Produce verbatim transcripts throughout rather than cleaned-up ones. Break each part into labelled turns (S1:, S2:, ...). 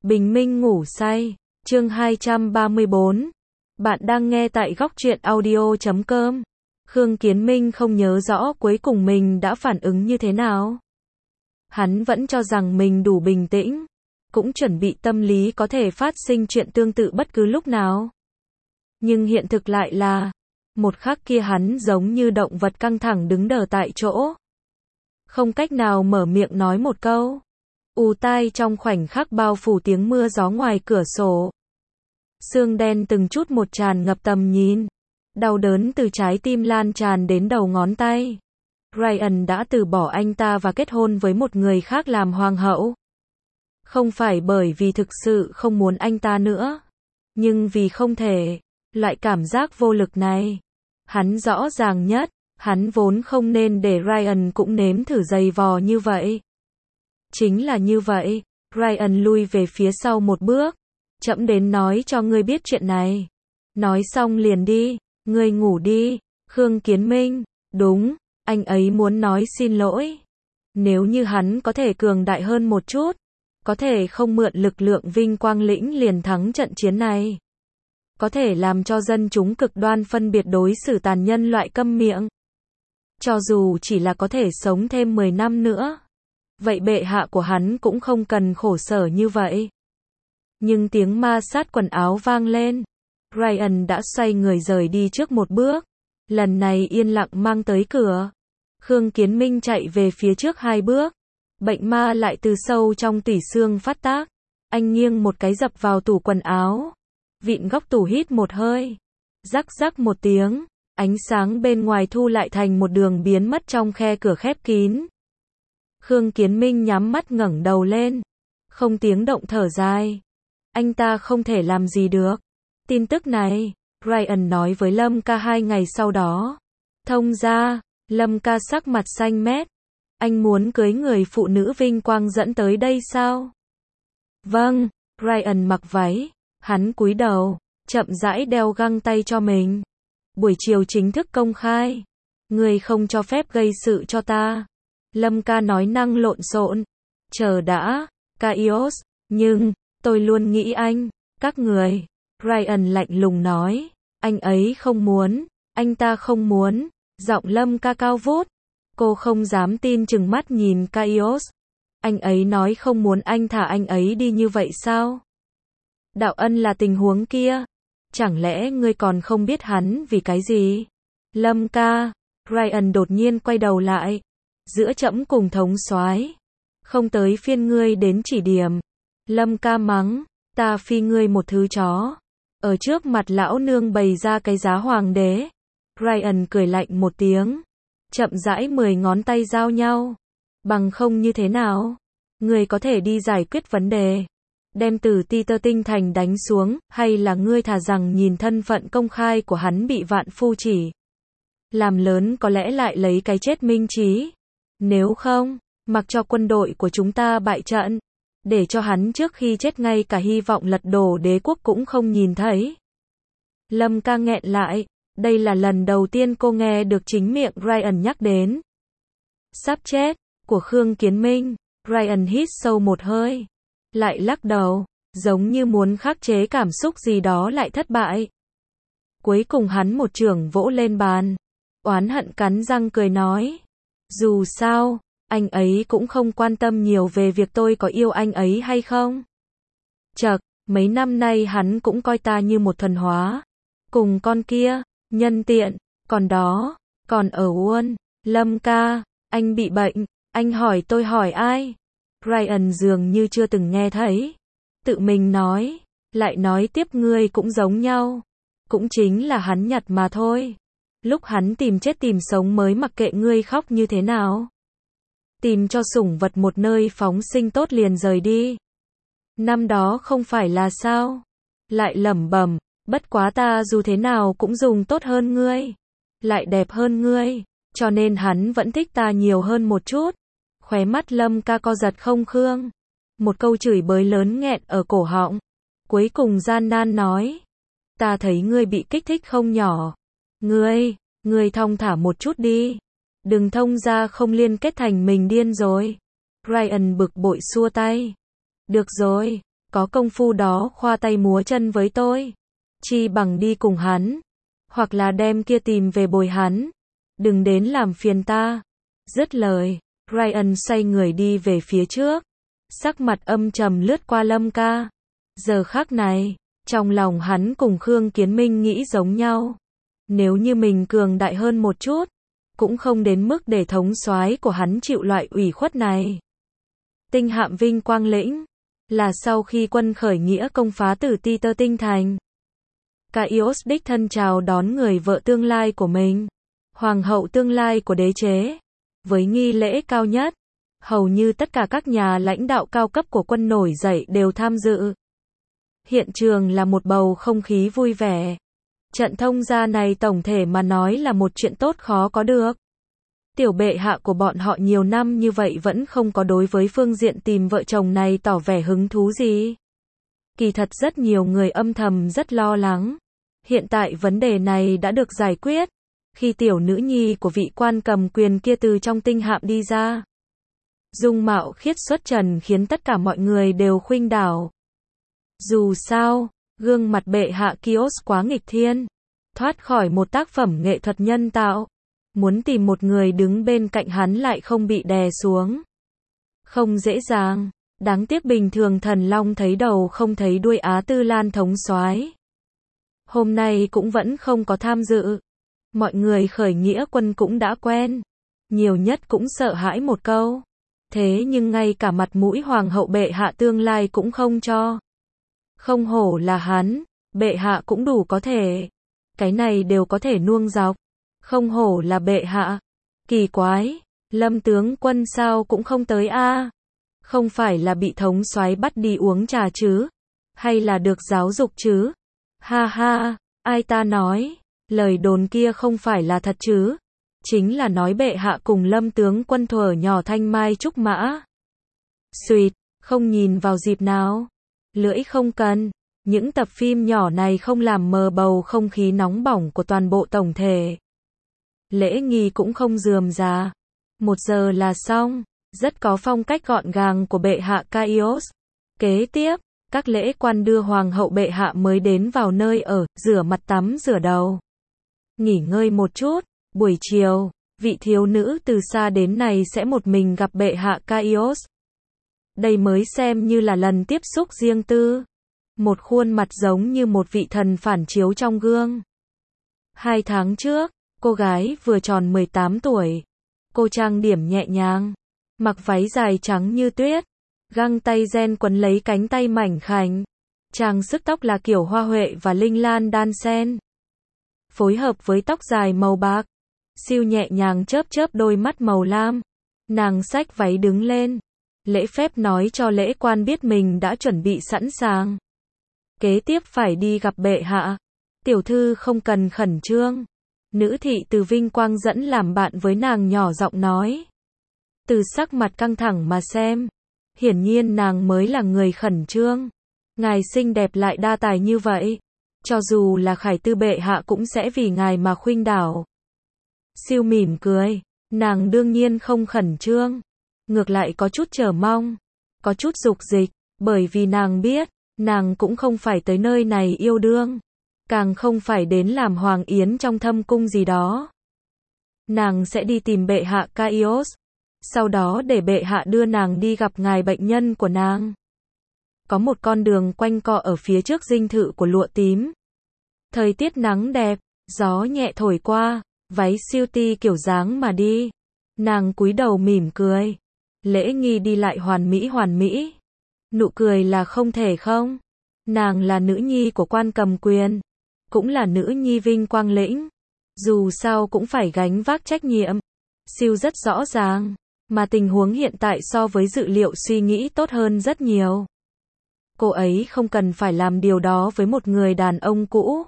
S1: Bình minh ngủ say, chương hai trăm ba mươi bốn. Bạn đang nghe tại góc truyện audio chấm com. Khương Kiến Minh không nhớ rõ cuối cùng mình đã phản ứng như thế nào. Hắn vẫn cho rằng mình đủ bình tĩnh, cũng chuẩn bị tâm lý có thể phát sinh chuyện tương tự bất cứ lúc nào. Nhưng hiện thực lại là, một khắc kia hắn giống như động vật căng thẳng đứng đờ tại chỗ. Không cách nào mở miệng nói một câu. ù tai trong khoảnh khắc bao phủ tiếng mưa gió ngoài cửa sổ. Sương đen từng chút một tràn ngập tầm nhìn. Đau đớn từ trái tim lan tràn đến đầu ngón tay. Ryan đã từ bỏ anh ta và kết hôn với một người khác làm hoàng hậu. Không phải bởi vì thực sự không muốn anh ta nữa, nhưng vì không thể. Loại cảm giác vô lực này, hắn rõ ràng nhất, hắn vốn không nên để Ryan cũng nếm thử giày vò như vậy. Chính là như vậy, Ryan lui về phía sau một bước. Chậm đến nói cho ngươi biết chuyện này. Nói xong liền đi, ngươi ngủ đi. Khương Kiến Minh, đúng, anh ấy muốn nói xin lỗi. Nếu như hắn có thể cường đại hơn một chút, có thể không mượn lực lượng vinh quang lĩnh liền thắng trận chiến này. Có thể làm cho dân chúng cực đoan phân biệt đối xử tàn nhân loại câm miệng. Cho dù chỉ là có thể sống thêm mười năm nữa. Vậy bệ hạ của hắn cũng không cần khổ sở như vậy. Nhưng tiếng ma sát quần áo vang lên. Ryan đã xoay người rời đi trước một bước. Lần này yên lặng mang tới cửa. Khương Kiến Minh chạy về phía trước hai bước. Bệnh ma lại từ sâu trong tủy xương phát tác. Anh nghiêng một cái dập vào tủ quần áo. Vịn góc tủ hít một hơi. Rắc rắc một tiếng. Ánh sáng bên ngoài thu lại thành một đường biến mất trong khe cửa khép kín. Khương Kiến Minh nhắm mắt ngẩng đầu lên. Không tiếng động thở dài. Anh ta không thể làm gì được. Tin tức này, Ryan nói với Lâm Ca hai ngày sau đó. Thông ra, Lâm Ca sắc mặt xanh mét. Anh muốn cưới người phụ nữ vinh quang dẫn tới đây sao? Vâng, Ryan mặc váy. Hắn cúi đầu, chậm rãi đeo găng tay cho mình. Buổi chiều chính thức công khai. Người không cho phép gây sự cho ta. Lâm Ca nói năng lộn xộn. Chờ đã, Caios, nhưng, tôi luôn nghĩ anh, các người. Ryan lạnh lùng nói. Anh ấy không muốn, anh ta không muốn. Giọng Lâm Ca cao vút. Cô không dám tin chừng mắt nhìn Caios. Anh ấy nói không muốn anh thả anh ấy đi như vậy sao? Đạo Ân là tình huống kia. Chẳng lẽ ngươi còn không biết hắn vì cái gì? Lâm Ca. Ryan đột nhiên quay đầu lại. Giữa trẫm cùng thống soái, không tới phiên ngươi đến chỉ điểm. Lâm Ca mắng. Ta phi ngươi một thứ chó. Ở trước mặt lão nương bày ra cái giá hoàng đế. Ryan cười lạnh một tiếng. Chậm rãi mười ngón tay giao nhau. Bằng không như thế nào? Ngươi có thể đi giải quyết vấn đề. Đem từ Ti Tơ Tinh Thành đánh xuống, hay là ngươi thà rằng nhìn thân phận công khai của hắn bị vạn phu chỉ. Làm lớn có lẽ lại lấy cái chết minh trí. Nếu không, mặc cho quân đội của chúng ta bại trận. Để cho hắn trước khi chết ngay cả hy vọng lật đổ đế quốc cũng không nhìn thấy. Lâm Ca nghẹn lại. Đây là lần đầu tiên cô nghe được chính miệng Ryan nhắc đến sắp chết của Khương Kiến Minh. Ryan hít sâu một hơi. Lại lắc đầu, giống như muốn khắc chế cảm xúc gì đó lại thất bại. Cuối cùng hắn một chưởng vỗ lên bàn. Oán hận cắn răng cười nói. Dù sao, anh ấy cũng không quan tâm nhiều về việc tôi có yêu anh ấy hay không. Chậc, mấy năm nay hắn cũng coi ta như một thần hóa. Cùng con kia, nhân tiện, còn đó, còn ở Uôn. Lâm Ca, anh bị bệnh, anh hỏi tôi hỏi ai? Ryan dường như chưa từng nghe thấy. Tự mình nói, lại nói tiếp ngươi cũng giống nhau. Cũng chính là hắn nhặt mà thôi. Lúc hắn tìm chết tìm sống mới mặc kệ ngươi khóc như thế nào. Tìm cho sủng vật một nơi phóng sinh tốt liền rời đi. Năm đó không phải là sao? Lại lẩm bẩm, bất quá ta dù thế nào cũng dùng tốt hơn ngươi. Lại đẹp hơn ngươi. Cho nên hắn vẫn thích ta nhiều hơn một chút. Khóe mắt Lâm Ca co giật không khương. Một câu chửi bới lớn nghẹn ở cổ họng. Cuối cùng gian nan nói. Ta thấy ngươi bị kích thích không nhỏ. Ngươi, ngươi thong thả một chút đi. Đừng thông ra không liên kết thành mình điên rồi. Ryan bực bội xua tay. Được rồi, có công phu đó khoa tay múa chân với tôi. Chi bằng đi cùng hắn, hoặc là đem kia tìm về bồi hắn, đừng đến làm phiền ta. Dứt lời, Ryan xoay người đi về phía trước, sắc mặt âm trầm lướt qua Lâm ca. Giờ khắc này, trong lòng hắn cùng Khương Kiến Minh nghĩ giống nhau. Nếu như mình cường đại hơn một chút, cũng không đến mức để thống soái của hắn chịu loại ủy khuất này. Tinh hạm Vinh Quang Lĩnh là sau khi quân khởi nghĩa công phá Tử Ti Tơ Tinh Thành. Kaios đích thân chào đón người vợ tương lai của mình, hoàng hậu tương lai của đế chế, với nghi lễ cao nhất. Hầu như tất cả các nhà lãnh đạo cao cấp của quân nổi dậy đều tham dự. Hiện trường là một bầu không khí vui vẻ. Trận thông gia này tổng thể mà nói là một chuyện tốt khó có được. Tiểu bệ hạ của bọn họ nhiều năm như vậy vẫn không có đối với phương diện tìm vợ chồng này tỏ vẻ hứng thú gì. Kỳ thật rất nhiều người âm thầm rất lo lắng. Hiện tại vấn đề này đã được giải quyết, khi tiểu nữ nhi của vị quan cầm quyền kia từ trong tinh hạm đi ra. Dung mạo khiết xuất trần khiến tất cả mọi người đều khuynh đảo. Dù sao, gương mặt bệ hạ Kios quá nghịch thiên, thoát khỏi một tác phẩm nghệ thuật nhân tạo. Muốn tìm một người đứng bên cạnh hắn lại không bị đè xuống. Không dễ dàng, đáng tiếc bình thường thần long thấy đầu không thấy đuôi Á Tư Lan thống soái. Hôm nay cũng vẫn không có tham dự. Mọi người khởi nghĩa quân cũng đã quen, nhiều nhất cũng sợ hãi một câu. Thế nhưng ngay cả mặt mũi hoàng hậu bệ hạ tương lai cũng không cho. Không hổ là hắn, bệ hạ cũng đủ có thể. Cái này đều có thể nuông dọc. Không hổ là bệ hạ. Kỳ quái, Lâm tướng quân sao cũng không tới a? À? Không phải là bị thống soái bắt đi uống trà chứ? Hay là được giáo dục chứ? Ha ha, ai ta nói, lời đồn kia không phải là thật chứ? Chính là nói bệ hạ cùng Lâm tướng quân thuở nhỏ thanh mai trúc mã. Xuyệt, không nhìn vào dịp nào. Lưỡi không cần. Những tập phim nhỏ này không làm mờ bầu không khí nóng bỏng của toàn bộ tổng thể. Lễ nghi cũng không rườm rà. Một giờ là xong, rất có phong cách gọn gàng của bệ hạ Kaios. Kế tiếp, các lễ quan đưa hoàng hậu bệ hạ mới đến vào nơi ở, rửa mặt tắm rửa đầu. Nghỉ ngơi một chút, buổi chiều, vị thiếu nữ từ xa đến này sẽ một mình gặp bệ hạ Kaios. Đây mới xem như là lần tiếp xúc riêng tư. Một khuôn mặt giống như một vị thần phản chiếu trong gương. Hai tháng trước, cô gái vừa tròn mười tám tuổi. Cô trang điểm nhẹ nhàng, mặc váy dài trắng như tuyết, găng tay ren quấn lấy cánh tay mảnh khảnh. Trang sức tóc là kiểu hoa huệ và linh lan đan xen. Phối hợp với tóc dài màu bạc, siêu nhẹ nhàng chớp chớp đôi mắt màu lam. Nàng xách váy đứng lên, lễ phép nói cho lễ quan biết mình đã chuẩn bị sẵn sàng. Kế tiếp phải đi gặp bệ hạ. Tiểu thư không cần khẩn trương. Nữ thị từ Vinh Quang dẫn làm bạn với nàng nhỏ giọng nói. Từ sắc mặt căng thẳng mà xem, hiển nhiên nàng mới là người khẩn trương. Ngài xinh đẹp lại đa tài như vậy, cho dù là Khải Tư bệ hạ cũng sẽ vì ngài mà khuynh đảo. Siêu mỉm cười, nàng đương nhiên không khẩn trương, ngược lại có chút chờ mong, có chút dục dịch, bởi vì nàng biết, nàng cũng không phải tới nơi này yêu đương, càng không phải đến làm hoàng yến trong thâm cung gì đó. Nàng sẽ đi tìm bệ hạ Kaios, sau đó để bệ hạ đưa nàng đi gặp ngài bệnh nhân của nàng. Có một con đường quanh co ở phía trước dinh thự của lụa tím. Thời tiết nắng đẹp, gió nhẹ thổi qua, váy siêu ti kiểu dáng mà đi. Nàng cúi đầu mỉm cười. Lễ nghi đi lại hoàn mỹ hoàn mỹ. Nụ cười là không thể không. Nàng là nữ nhi của quan cầm quyền, cũng là nữ nhi Vinh Quang Lĩnh. Dù sao cũng phải gánh vác trách nhiệm. Siêu rất rõ ràng, mà tình huống hiện tại so với dự liệu suy nghĩ tốt hơn rất nhiều. Cô ấy không cần phải làm điều đó với một người đàn ông cũ,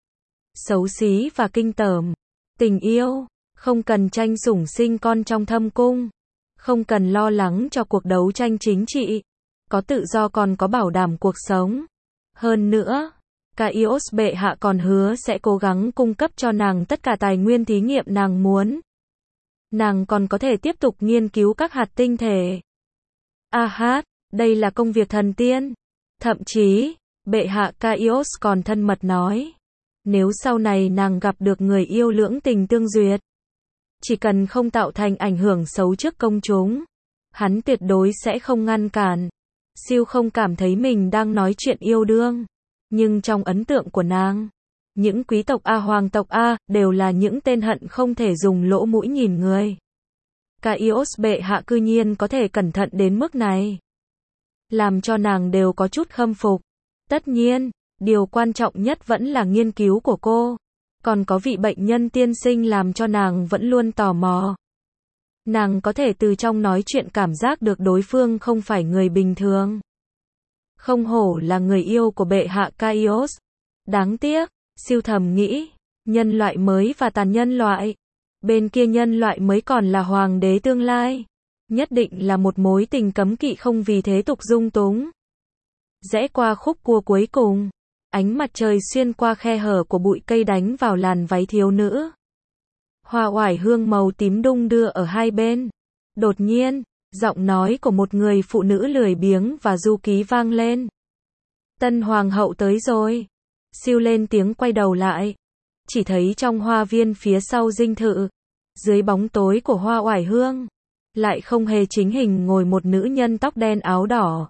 S1: xấu xí và kinh tởm. Tình yêu, không cần tranh sủng sinh con trong thâm cung, không cần lo lắng cho cuộc đấu tranh chính trị, có tự do còn có bảo đảm cuộc sống. Hơn nữa, Kaios bệ hạ còn hứa sẽ cố gắng cung cấp cho nàng tất cả tài nguyên thí nghiệm nàng muốn. Nàng còn có thể tiếp tục nghiên cứu các hạt tinh thể. A hát, đây là công việc thần tiên. Thậm chí, bệ hạ Caius còn thân mật nói, nếu sau này nàng gặp được người yêu lưỡng tình tương duyệt, chỉ cần không tạo thành ảnh hưởng xấu trước công chúng, hắn tuyệt đối sẽ không ngăn cản. Siêu không cảm thấy mình đang nói chuyện yêu đương, nhưng trong ấn tượng của nàng, những quý tộc A hoàng tộc A đều là những tên hận không thể dùng lỗ mũi nhìn người. Caius bệ hạ cư nhiên có thể cẩn thận đến mức này, làm cho nàng đều có chút khâm phục. Tất nhiên, điều quan trọng nhất vẫn là nghiên cứu của cô, còn có vị bệnh nhân tiên sinh làm cho nàng vẫn luôn tò mò. Nàng có thể từ trong nói chuyện cảm giác được đối phương không phải người bình thường. Không hổ là người yêu của bệ hạ Caius. Đáng tiếc, siêu thầm nghĩ, nhân loại mới và tàn nhân loại. Bên kia nhân loại mới còn là hoàng đế tương lai. Nhất định là một mối tình cấm kỵ không vì thế tục dung túng. Rẽ qua khúc cua cuối cùng, ánh mặt trời xuyên qua khe hở của bụi cây đánh vào làn váy thiếu nữ. Hoa oải hương màu tím đung đưa ở hai bên. Đột nhiên, giọng nói của một người phụ nữ lười biếng và du ký vang lên. Tân hoàng hậu tới rồi. Siêu lên tiếng quay đầu lại. Chỉ thấy trong hoa viên phía sau dinh thự, dưới bóng tối của hoa oải hương, lại không hề chính hình ngồi một nữ nhân tóc đen áo đỏ.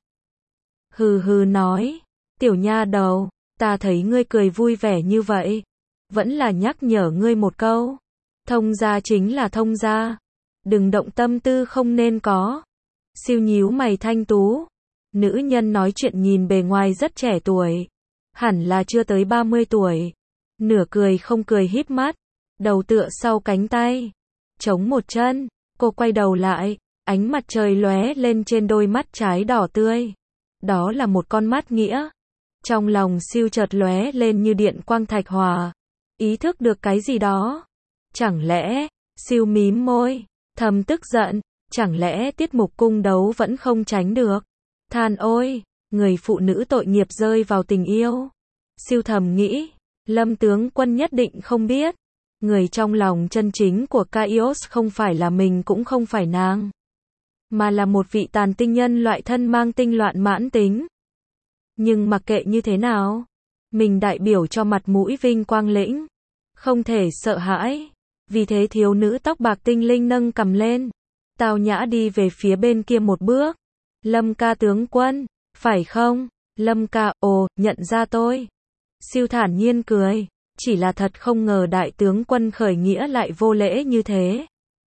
S1: Hừ hừ nói, tiểu nha đầu, ta thấy ngươi cười vui vẻ như vậy, vẫn là nhắc nhở ngươi một câu. Thông gia chính là thông gia, đừng động tâm tư không nên có. Siêu nhíu mày thanh tú. Nữ nhân nói chuyện nhìn bề ngoài rất trẻ tuổi, hẳn là chưa tới ba mươi tuổi. Nửa cười không cười híp mắt, đầu tựa sau cánh tay, chống một chân. Cô quay đầu lại, ánh mặt trời lóe lên trên đôi mắt trái đỏ tươi. Đó là một con mắt nghĩa. Trong lòng siêu chợt lóe lên như điện quang thạch hòa, ý thức được cái gì đó. Chẳng lẽ, siêu mím môi, thầm tức giận, chẳng lẽ tiết mục cung đấu vẫn không tránh được. Than ôi, người phụ nữ tội nghiệp rơi vào tình yêu. Siêu thầm nghĩ, Lâm tướng quân nhất định không biết, người trong lòng chân chính của Caius không phải là mình cũng không phải nàng, mà là một vị tàn tinh nhân loại thân mang tinh loạn mãn tính. Nhưng mặc kệ như thế nào, mình đại biểu cho mặt mũi vinh quang lĩnh, không thể sợ hãi. Vì thế thiếu nữ tóc bạc tinh linh nâng cầm lên, tao nhã đi về phía bên kia một bước. Lâm ca tướng quân, phải không? Lâm ca, ồ, nhận ra tôi. Siêu thản nhiên cười, chỉ là thật không ngờ đại tướng quân khởi nghĩa lại vô lễ như thế.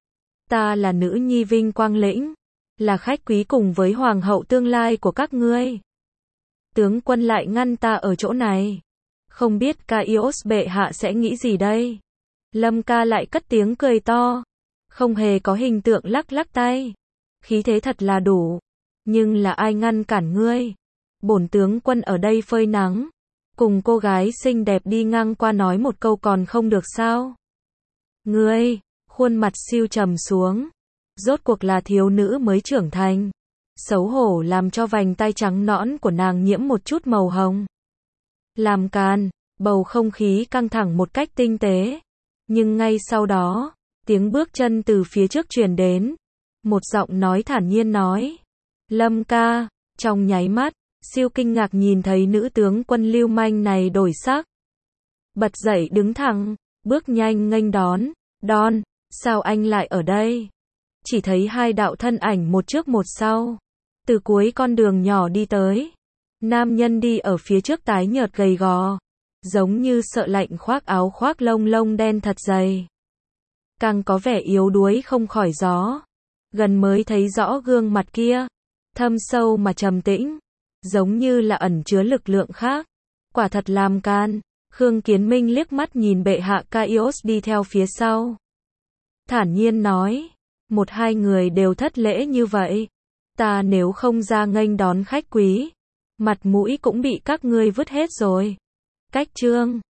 S1: Ta là nữ nhi vinh quang lĩnh, là khách quý cùng với hoàng hậu tương lai của các ngươi. Tướng quân lại ngăn ta ở chỗ này, không biết Caius bệ hạ sẽ nghĩ gì đây? Lâm ca lại cất tiếng cười to, không hề có hình tượng lắc lắc tay. Khí thế thật là đủ, nhưng là ai ngăn cản ngươi? Bổn tướng quân ở đây phơi nắng, cùng cô gái xinh đẹp đi ngang qua nói một câu còn không được sao? Ngươi, khuôn mặt siêu trầm xuống, rốt cuộc là thiếu nữ mới trưởng thành. Xấu hổ làm cho vành tay trắng nõn của nàng nhiễm một chút màu hồng. Làm càn, bầu không khí căng thẳng một cách tinh tế. Nhưng ngay sau đó, tiếng bước chân từ phía trước truyền đến. Một giọng nói thản nhiên nói, Lâm ca. Trong nháy mắt, siêu kinh ngạc nhìn thấy nữ tướng quân lưu manh này đổi sắc. Bật dậy đứng thẳng, bước nhanh nghênh đón. Don, sao anh lại ở đây? Chỉ thấy hai đạo thân ảnh một trước một sau, từ cuối con đường nhỏ đi tới. Nam nhân đi ở phía trước tái nhợt gầy gò, giống như sợ lạnh khoác áo khoác lông lông đen thật dày. Càng có vẻ yếu đuối không khỏi gió. Gần mới thấy rõ gương mặt kia, thâm sâu mà trầm tĩnh, giống như là ẩn chứa lực lượng khác. Quả thật làm can. Khương Kiến Minh liếc mắt nhìn bệ hạ Caius đi theo phía sau, thản nhiên nói, một hai người đều thất lễ như vậy, ta nếu không ra nghênh đón khách quý, mặt mũi cũng bị các ngươi vứt hết rồi. Cách chương